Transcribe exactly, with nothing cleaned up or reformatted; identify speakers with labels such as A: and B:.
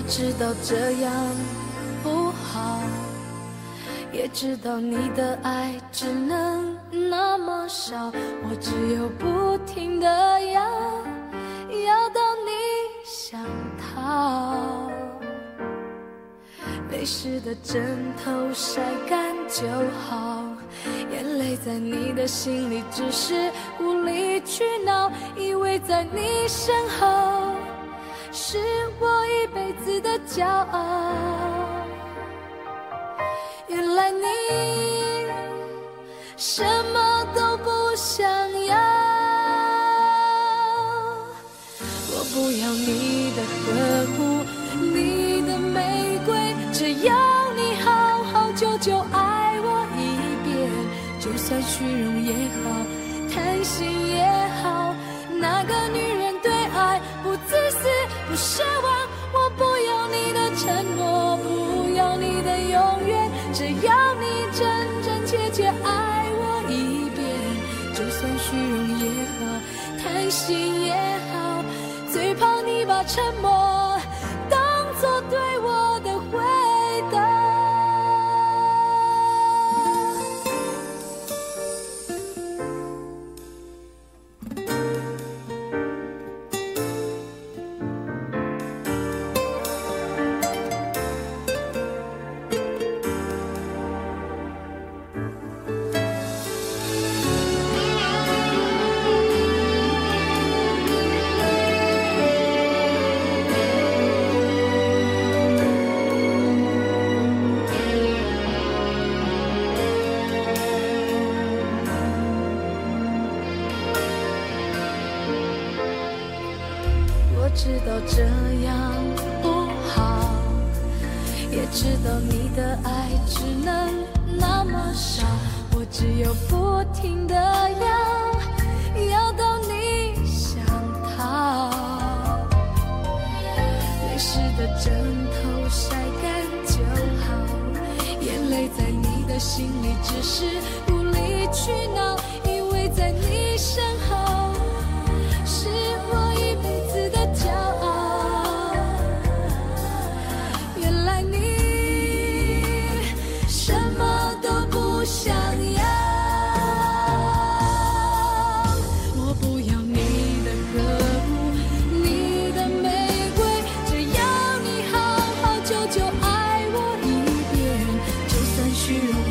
A: 知道这样不好，也知道你的爱只能那么少，我只有不停地要，要到你想逃。泪湿的枕头晒干就好，眼泪在你的心里只是无理取闹，以为在你身后是我一辈子的骄傲。原来你什么都不想要，我不要你的呵护，你的玫瑰，只要你好好久久爱我一遍，就算虚荣也好，贪心也好，那个女人对爱不自私不奢望，我不要你的承诺，不要你的永远，只要你真真切切爱我一遍，就算虚荣也好，贪心也好，最怕你把沉默当作对我的回答。我知道这样不好，也知道你的爱只能那么少，我只有不停地要，要到你想逃。泪湿的枕头晒干就好，眼泪在你的心里只是无理取闹，以为在你身后是我一辈子的骄傲。原来你什么都不想要，我不要你的呵护，你的玫瑰，只要你好好久久爱我一遍，就算虚荣